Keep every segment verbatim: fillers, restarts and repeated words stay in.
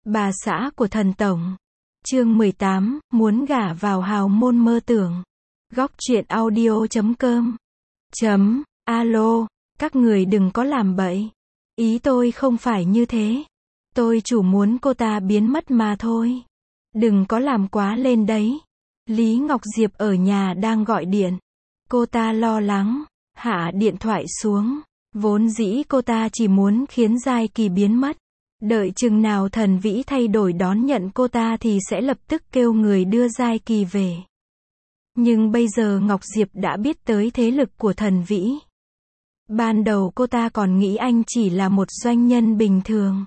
Bà xã của thần tổng. Chương mười tám, muốn gả vào hào môn mơ tưởng. Góc truyện audio chấm com. Chấm, alo, các người đừng có làm bậy. Ý tôi không phải như thế. Tôi chủ muốn cô ta biến mất mà thôi. Đừng có làm quá lên đấy. Lý Ngọc Diệp ở nhà đang gọi điện. Cô ta lo lắng, hạ điện thoại xuống. Vốn dĩ cô ta chỉ muốn khiến Giai Kỳ biến mất. Đợi chừng nào Thần Vĩ thay đổi đón nhận cô ta thì sẽ lập tức kêu người đưa Giai Kỳ về. Nhưng bây giờ Ngọc Diệp đã biết tới thế lực của Thần Vĩ. Ban đầu cô ta còn nghĩ anh chỉ là một doanh nhân bình thường.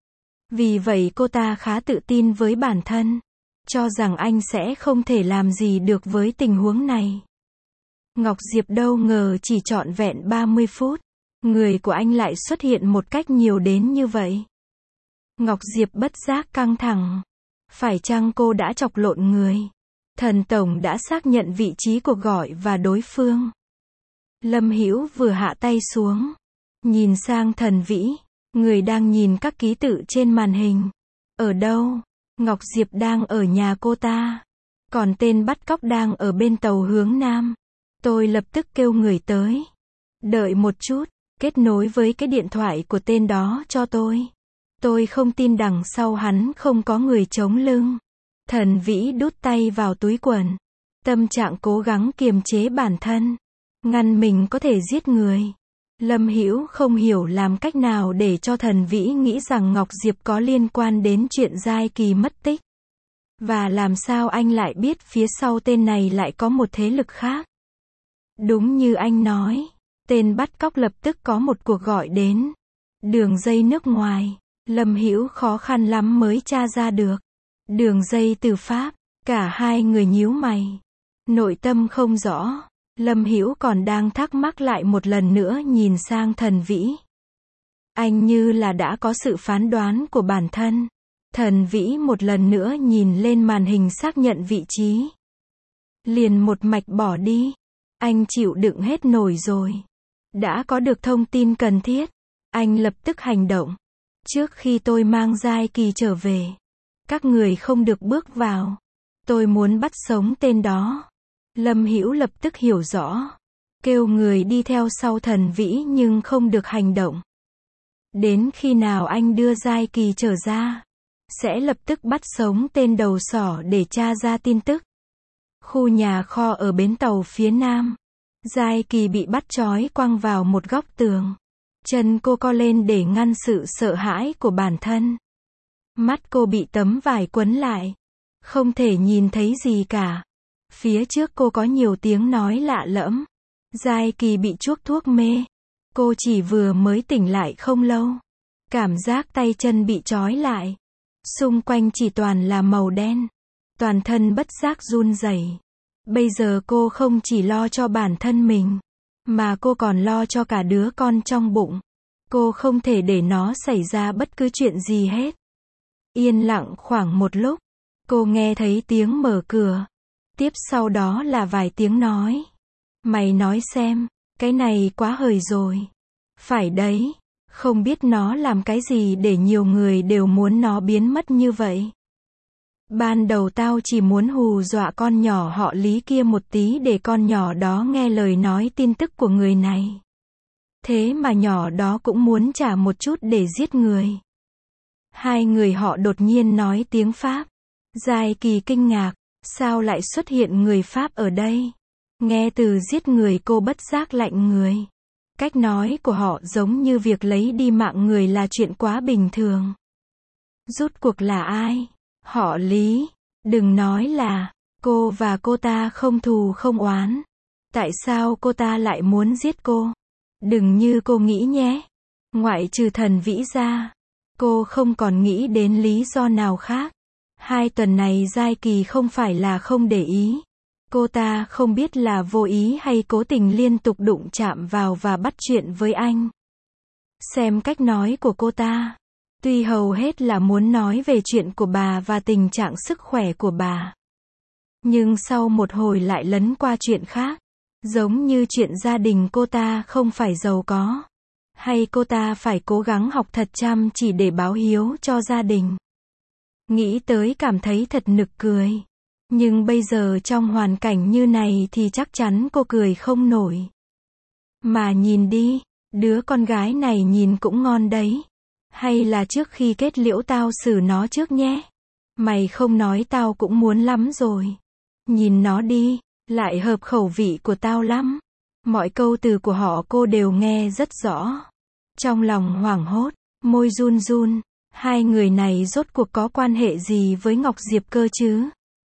Vì vậy cô ta khá tự tin với bản thân, cho rằng anh sẽ không thể làm gì được với tình huống này. Ngọc Diệp đâu ngờ chỉ trọn vẹn ba mươi phút, người của anh lại xuất hiện một cách nhiều đến như vậy. Ngọc Diệp bất giác căng thẳng. Phải chăng cô đã chọc lộn người? Thần tổng đã xác nhận vị trí cuộc gọi và đối phương. Lâm Hữu vừa hạ tay xuống, nhìn sang Thần Vĩ, người đang nhìn các ký tự trên màn hình. Ở đâu? Ngọc Diệp đang ở nhà cô ta, còn tên bắt cóc đang ở bên tàu hướng Nam. Tôi lập tức kêu người tới. Đợi một chút, kết nối với cái điện thoại của tên đó cho tôi. Tôi không tin đằng sau hắn không có người chống lưng. Thần Vĩ đút tay vào túi quần. Tâm trạng cố gắng kiềm chế bản thân, ngăn mình có thể giết người. Lâm Hữu không hiểu làm cách nào để cho Thần Vĩ nghĩ rằng Ngọc Diệp có liên quan đến chuyện Giai Kỳ mất tích. Và làm sao anh lại biết phía sau tên này lại có một thế lực khác. Đúng như anh nói, tên bắt cóc lập tức có một cuộc gọi đến đường dây nước ngoài. Lâm Hữu khó khăn lắm mới tra ra được. Đường dây từ Pháp. Cả hai người nhíu mày, nội tâm không rõ. Lâm Hữu còn đang thắc mắc lại một lần nữa nhìn sang Thần Vĩ. Anh như là đã có sự phán đoán của bản thân. Thần Vĩ một lần nữa nhìn lên màn hình xác nhận vị trí. Liền một mạch bỏ đi. Anh chịu đựng hết nổi rồi. Đã có được thông tin cần thiết, anh lập tức hành động. Trước khi tôi mang Giai Kỳ trở về, các người không được bước vào. Tôi muốn bắt sống tên đó. Lâm Hữu lập tức hiểu rõ, kêu người đi theo sau Thần Vĩ nhưng không được hành động. Đến khi nào anh đưa Giai Kỳ trở ra, sẽ lập tức bắt sống tên đầu sỏ để tra ra tin tức. Khu nhà kho ở bến tàu phía Nam. Giai Kỳ bị bắt trói quăng vào một góc tường. Chân cô co lên để ngăn sự sợ hãi của bản thân. Mắt cô bị tấm vải quấn lại, không thể nhìn thấy gì cả. Phía trước cô có nhiều tiếng nói lạ lẫm. Giai Kỳ bị chuốc thuốc mê. Cô chỉ vừa mới tỉnh lại không lâu. Cảm giác tay chân bị trói lại. Xung quanh chỉ toàn là màu đen. Toàn thân bất giác run rẩy. Bây giờ cô không chỉ lo cho bản thân mình, mà cô còn lo cho cả đứa con trong bụng. Cô không thể để nó xảy ra bất cứ chuyện gì hết. Yên lặng khoảng một lúc, cô nghe thấy tiếng mở cửa. Tiếp sau đó là vài tiếng nói. Mày nói xem, cái này quá hời rồi. Phải đấy, không biết nó làm cái gì để nhiều người đều muốn nó biến mất như vậy. Ban đầu tao chỉ muốn hù dọa con nhỏ họ Lý kia một tí để con nhỏ đó nghe lời nói tin tức của người này. Thế mà nhỏ đó cũng muốn trả một chút để giết người. Hai người họ đột nhiên nói tiếng Pháp. Giai Kỳ kinh ngạc, sao lại xuất hiện người Pháp ở đây? Nghe từ giết người cô bất giác lạnh người. Cách nói của họ giống như việc lấy đi mạng người là chuyện quá bình thường. Rốt cuộc là ai? Họ Lý. Đừng nói là cô và cô ta không thù không oán. Tại sao cô ta lại muốn giết cô? Đừng như cô nghĩ nhé. Ngoại trừ Thần Vĩ ra, cô không còn nghĩ đến lý do nào khác. Hai tuần này Giai Kỳ không phải là không để ý. Cô ta không biết là vô ý hay cố tình liên tục đụng chạm vào và bắt chuyện với anh. Xem cách nói của cô ta, tuy hầu hết là muốn nói về chuyện của bà và tình trạng sức khỏe của bà, nhưng sau một hồi lại lấn qua chuyện khác. Giống như chuyện gia đình cô ta không phải giàu có, hay cô ta phải cố gắng học thật chăm chỉ để báo hiếu cho gia đình. Nghĩ tới cảm thấy thật nực cười. Nhưng bây giờ trong hoàn cảnh như này thì chắc chắn cô cười không nổi. Mà nhìn đi, đứa con gái này nhìn cũng ngon đấy. Hay là trước khi kết liễu tao xử nó trước nhé. Mày không nói tao cũng muốn lắm rồi. Nhìn nó đi, lại hợp khẩu vị của tao lắm. Mọi câu từ của họ cô đều nghe rất rõ. Trong lòng hoảng hốt, môi run run. Hai người này rốt cuộc có quan hệ gì với Ngọc Diệp cơ chứ?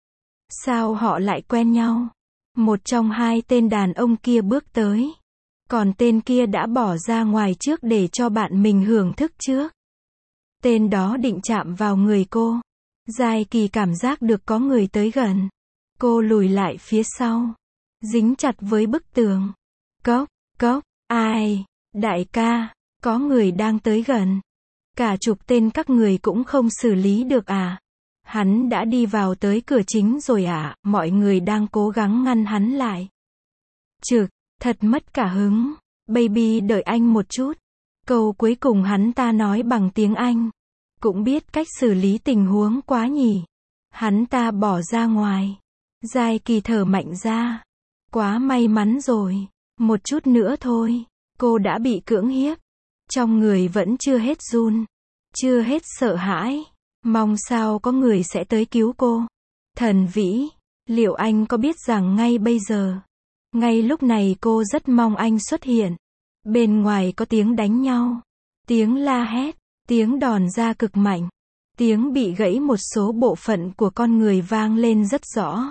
Sao họ lại quen nhau? Một trong hai tên đàn ông kia bước tới. Còn tên kia đã bỏ ra ngoài trước để cho bạn mình hưởng thức trước. Tên đó định chạm vào người cô. Giai Kỳ cảm giác được có người tới gần. Cô lùi lại phía sau. Dính chặt với bức tường. Cốc, cốc, ai? Đại ca, có người đang tới gần. Cả chục tên các người cũng không xử lý được à? Hắn đã đi vào tới cửa chính rồi à? Mọi người đang cố gắng ngăn hắn lại. Trực, thật mất cả hứng. Baby đợi anh một chút. Câu cuối cùng hắn ta nói bằng tiếng Anh. Cũng biết cách xử lý tình huống quá nhỉ. Hắn ta bỏ ra ngoài. Giai Kỳ thở mạnh ra. Quá may mắn rồi. Một chút nữa thôi. Cô đã bị cưỡng hiếp. Trong người vẫn chưa hết run. Chưa hết sợ hãi. Mong sao có người sẽ tới cứu cô. Thần Vĩ, liệu anh có biết rằng ngay bây giờ, ngay lúc này cô rất mong anh xuất hiện. Bên ngoài có tiếng đánh nhau. Tiếng la hét. Tiếng đòn ra cực mạnh. Tiếng bị gãy một số bộ phận của con người vang lên rất rõ.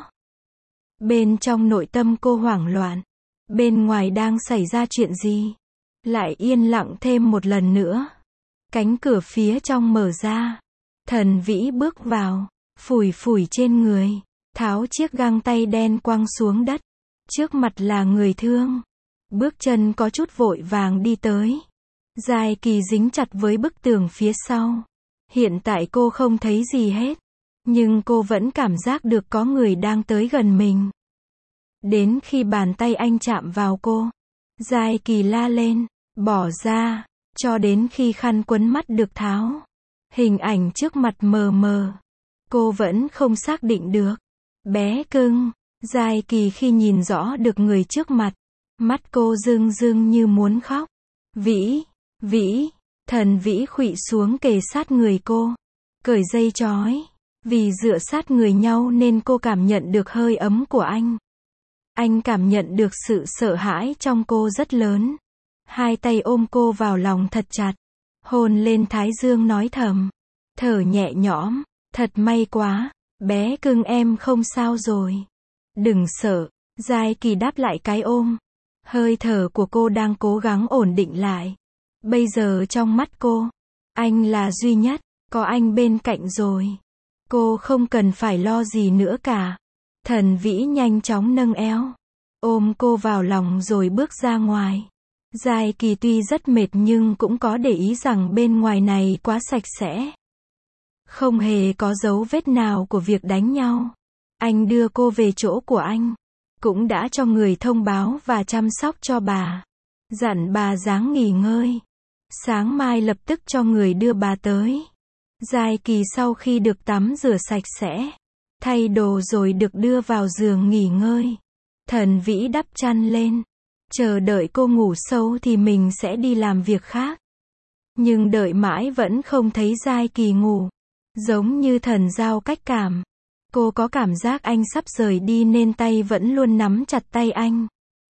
Bên trong nội tâm cô hoảng loạn. Bên ngoài đang xảy ra chuyện gì? Lại yên lặng thêm một lần nữa. Cánh cửa phía trong mở ra. Thần Vĩ bước vào. Phủi phủi trên người. Tháo chiếc găng tay đen quăng xuống đất. Trước mặt là người thương. Bước chân có chút vội vàng đi tới. Giai Kỳ dính chặt với bức tường phía sau. Hiện tại cô không thấy gì hết. Nhưng cô vẫn cảm giác được có người đang tới gần mình. Đến khi bàn tay anh chạm vào cô, Giai Kỳ la lên, bỏ ra, cho đến khi khăn quấn mắt được tháo. Hình ảnh trước mặt mờ mờ. Cô vẫn không xác định được. Bé cưng, Giai Kỳ khi nhìn rõ được người trước mặt, mắt cô rưng rưng như muốn khóc. Vĩ, Vĩ, Thần Vĩ khuỵu xuống kề sát người cô, cởi dây trói. Vì dựa sát người nhau nên cô cảm nhận được hơi ấm của anh. Anh cảm nhận được sự sợ hãi trong cô rất lớn. Hai tay ôm cô vào lòng thật chặt. Hôn lên thái dương nói thầm. Thở nhẹ nhõm. Thật may quá. Bé cưng em không sao rồi. Đừng sợ. Giai Kỳ đáp lại cái ôm. Hơi thở của cô đang cố gắng ổn định lại. Bây giờ trong mắt cô, anh là duy nhất. Có anh bên cạnh rồi. Cô không cần phải lo gì nữa cả. Thần Vĩ nhanh chóng nâng eo, ôm cô vào lòng rồi bước ra ngoài. Giai Kỳ tuy rất mệt nhưng cũng có để ý rằng bên ngoài này quá sạch sẽ. Không hề có dấu vết nào của việc đánh nhau. Anh đưa cô về chỗ của anh. Cũng đã cho người thông báo và chăm sóc cho bà. Dặn bà ráng nghỉ ngơi. Sáng mai lập tức cho người đưa bà tới. Giai Kỳ sau khi được tắm rửa sạch sẽ, thay đồ rồi được đưa vào giường nghỉ ngơi. Thần Vĩ đắp chăn lên, chờ đợi cô ngủ sâu thì mình sẽ đi làm việc khác. Nhưng đợi mãi vẫn không thấy Giai Kỳ ngủ. Giống như thần giao cách cảm. Cô có cảm giác anh sắp rời đi nên tay vẫn luôn nắm chặt tay anh.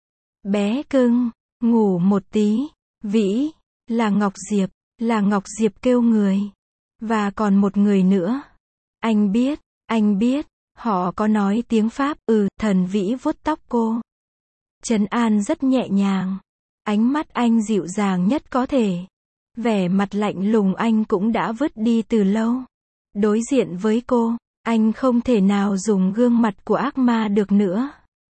Bé cưng, ngủ một tí. Vĩ, là Ngọc Diệp, là Ngọc Diệp kêu người. Và còn một người nữa. Anh biết, anh biết, họ có nói tiếng Pháp. Ừ, Thần Vĩ vuốt tóc cô. Trấn an rất nhẹ nhàng. Ánh mắt anh dịu dàng nhất có thể. Vẻ mặt lạnh lùng anh cũng đã vứt đi từ lâu. Đối diện với cô, anh không thể nào dùng gương mặt của ác ma được nữa.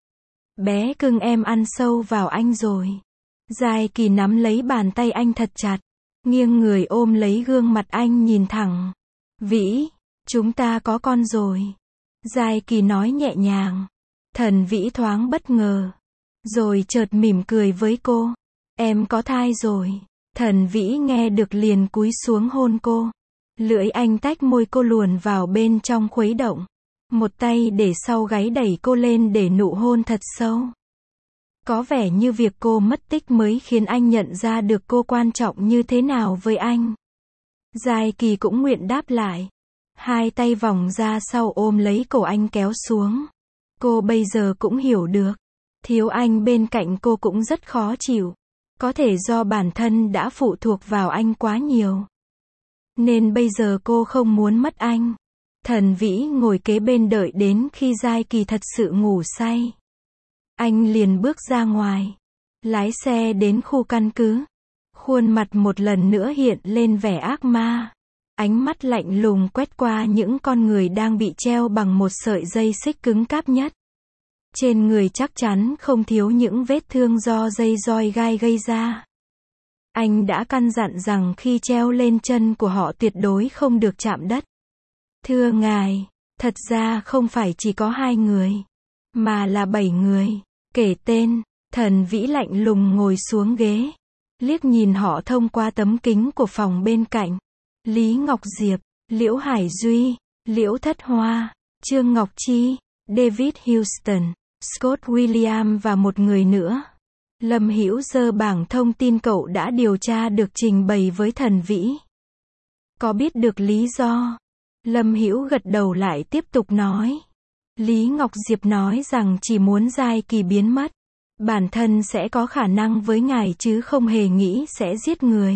Bé cưng em ăn sâu vào anh rồi. Giai Kỳ nắm lấy bàn tay anh thật chặt. Nghiêng người ôm lấy gương mặt anh nhìn thẳng. Vĩ, chúng ta có con rồi. Giai Kỳ nói nhẹ nhàng. Thần Vĩ thoáng bất ngờ. Rồi chợt mỉm cười với cô. Em có thai rồi. Thần Vĩ nghe được liền cúi xuống hôn cô. Lưỡi anh tách môi cô luồn vào bên trong khuấy động. Một tay để sau gáy đẩy cô lên để nụ hôn thật sâu. Có vẻ như việc cô mất tích mới khiến anh nhận ra được cô quan trọng như thế nào với anh. Giai Kỳ cũng nguyện đáp lại. Hai tay vòng ra sau ôm lấy cổ anh kéo xuống. Cô bây giờ cũng hiểu được. Thiếu anh bên cạnh cô cũng rất khó chịu. Có thể do bản thân đã phụ thuộc vào anh quá nhiều. Nên bây giờ cô không muốn mất anh. Thần Vĩ ngồi kế bên đợi đến khi Giai Kỳ thật sự ngủ say. Anh liền bước ra ngoài. Lái xe đến khu căn cứ. Khuôn mặt một lần nữa hiện lên vẻ ác ma. Ánh mắt lạnh lùng quét qua những con người đang bị treo bằng một sợi dây xích cứng cáp nhất. Trên người chắc chắn không thiếu những vết thương do dây roi gai gây ra. Anh đã căn dặn rằng khi treo lên chân của họ tuyệt đối không được chạm đất. Thưa ngài, thật ra không phải chỉ có hai người, mà là bảy người. Kể tên, Thần Vĩ lạnh lùng ngồi xuống ghế. Liếc nhìn họ thông qua tấm kính của phòng bên cạnh. Lý Ngọc Diệp, Liễu Hải Duy, Liễu Thất Hoa, Trương Ngọc Chi, David Houston, Scott William và một người nữa. Lâm Hữu giơ bảng thông tin cậu đã điều tra được trình bày với Thần Vĩ. Có biết được lý do? Lâm Hữu gật đầu lại tiếp tục nói. Lý Ngọc Diệp nói rằng chỉ muốn Giai Kỳ biến mất. Bản thân sẽ có khả năng với ngài chứ không hề nghĩ sẽ giết người.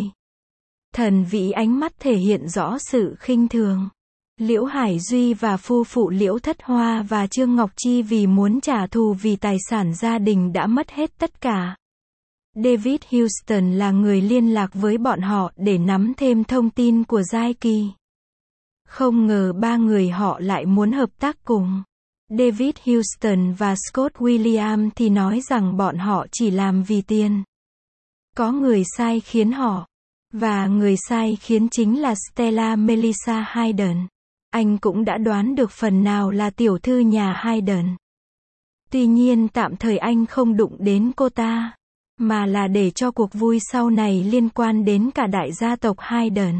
Thần Vĩ ánh mắt thể hiện rõ sự khinh thường. Liễu Hải Duy và phu phụ Liễu Thất Hoa và Trương Ngọc Chi vì muốn trả thù vì tài sản gia đình đã mất hết tất cả. David Houston là người liên lạc với bọn họ để nắm thêm thông tin của Giai Kỳ. Không ngờ ba người họ lại muốn hợp tác cùng. David Houston và Scott William thì nói rằng bọn họ chỉ làm vì tiền. Có người sai khiến họ. Và người sai khiến chính là Stella Melissa Hayden. Anh cũng đã đoán được phần nào là tiểu thư nhà Hayden. Tuy nhiên tạm thời anh không đụng đến cô ta. Mà là để cho cuộc vui sau này liên quan đến cả đại gia tộc Hayden.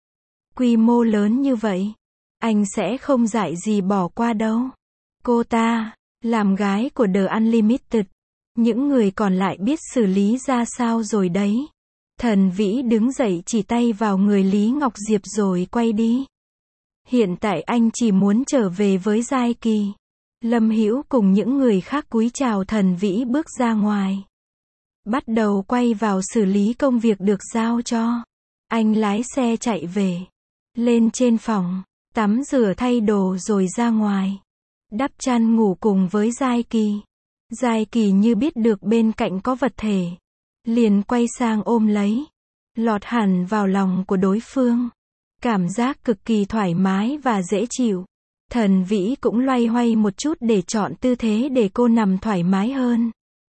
Quy mô lớn như vậy. Anh sẽ không dại gì bỏ qua đâu. Cô ta, làm gái của The Unlimited. Những người còn lại biết xử lý ra sao rồi đấy. Thần Vĩ đứng dậy chỉ tay vào người Lý Ngọc Diệp rồi quay đi. Hiện tại anh chỉ muốn trở về với Giai Kỳ. Lâm Hữu cùng những người khác cúi chào Thần Vĩ bước ra ngoài. Bắt đầu quay vào xử lý công việc được giao cho. Anh lái xe chạy về. Lên trên phòng, tắm rửa thay đồ rồi ra ngoài. Đắp chăn ngủ cùng với Giai Kỳ. Giai Kỳ như biết được bên cạnh có vật thể. Liền quay sang ôm lấy. Lọt hẳn vào lòng của đối phương. Cảm giác cực kỳ thoải mái và dễ chịu. Thần Vĩ cũng loay hoay một chút để chọn tư thế để cô nằm thoải mái hơn.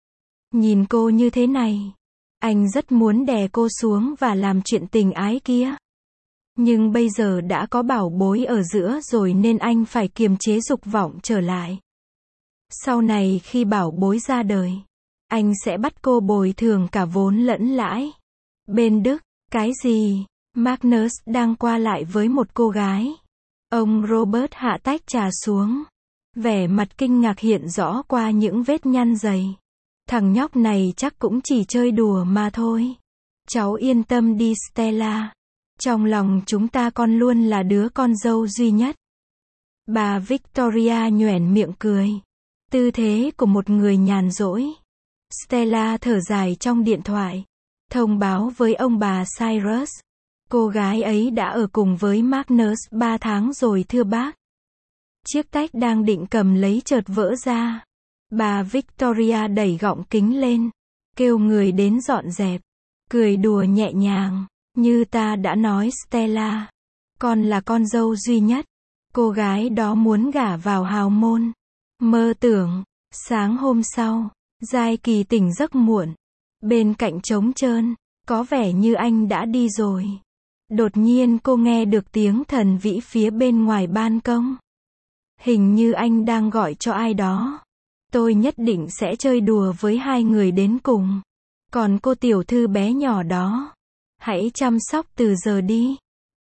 Nhìn cô như thế này. Anh rất muốn đè cô xuống và làm chuyện tình ái kia. Nhưng bây giờ đã có bảo bối ở giữa rồi nên anh phải kiềm chế dục vọng trở lại. Sau này khi bảo bối ra đời, anh sẽ bắt cô bồi thường cả vốn lẫn lãi. Bên Đức, cái gì? Magnus đang qua lại với một cô gái. Ông Robert hạ tách trà xuống. Vẻ mặt kinh ngạc hiện rõ qua những vết nhăn dày. Thằng nhóc này chắc cũng chỉ chơi đùa mà thôi. Cháu yên tâm đi Stella. Trong lòng chúng ta con luôn là đứa con dâu duy nhất. Bà Victoria nhoẻn miệng cười. Tư thế của một người nhàn rỗi. Stella thở dài trong điện thoại. Thông báo với ông bà Cyrus. Cô gái ấy đã ở cùng với Magnus ba tháng rồi thưa bác. Chiếc tách đang định cầm lấy chợt vỡ ra. Bà Victoria đẩy gọng kính lên. Kêu người đến dọn dẹp. Cười đùa nhẹ nhàng. Như ta đã nói Stella. Con là con dâu duy nhất. Cô gái đó muốn gả vào hào môn. Mơ tưởng. Sáng hôm sau, Giai Kỳ tỉnh giấc muộn. Bên cạnh trống trơn. Có vẻ như anh đã đi rồi. Đột nhiên cô nghe được tiếng Thần Vĩ phía bên ngoài ban công. Hình như anh đang gọi cho ai đó. Tôi nhất định sẽ chơi đùa với hai người đến cùng. Còn cô tiểu thư bé nhỏ đó, hãy chăm sóc từ giờ đi.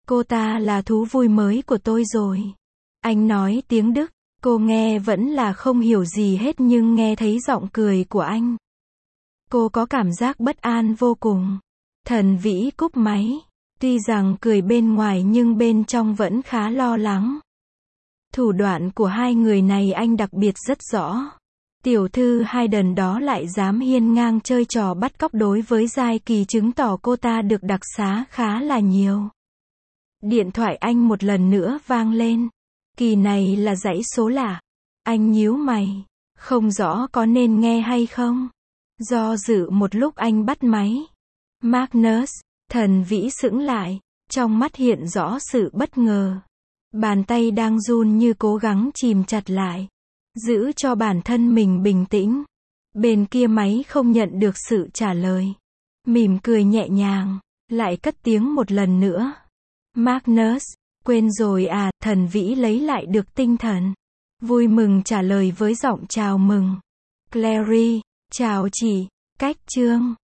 Cô ta là thú vui mới của tôi rồi. Anh nói tiếng Đức, cô nghe vẫn là không hiểu gì hết nhưng nghe thấy giọng cười của anh. Cô có cảm giác bất an vô cùng. Thần Vĩ cúp máy. Tuy rằng cười bên ngoài nhưng bên trong vẫn khá lo lắng. Thủ đoạn của hai người này anh đặc biệt rất rõ. Tiểu thư Hayden đó lại dám hiên ngang chơi trò bắt cóc đối với Giai Kỳ, chứng tỏ cô ta được đặc xá khá là nhiều. Điện thoại anh một lần nữa vang lên. Kỳ này là dãy số lạ. Anh nhíu mày. Không rõ có nên nghe hay không. Do dự một lúc anh bắt máy. Magnus. Thần Vĩ sững lại. Trong mắt hiện rõ sự bất ngờ. Bàn tay đang run như cố gắng chìm chặt lại. Giữ cho bản thân mình bình tĩnh. Bên kia máy không nhận được sự trả lời. Mỉm cười nhẹ nhàng. Lại cất tiếng một lần nữa. Magnus. Quên rồi à, Thần Vĩ lấy lại được tinh thần. Vui mừng trả lời với giọng chào mừng. Clary. Chào chị. Cách chương.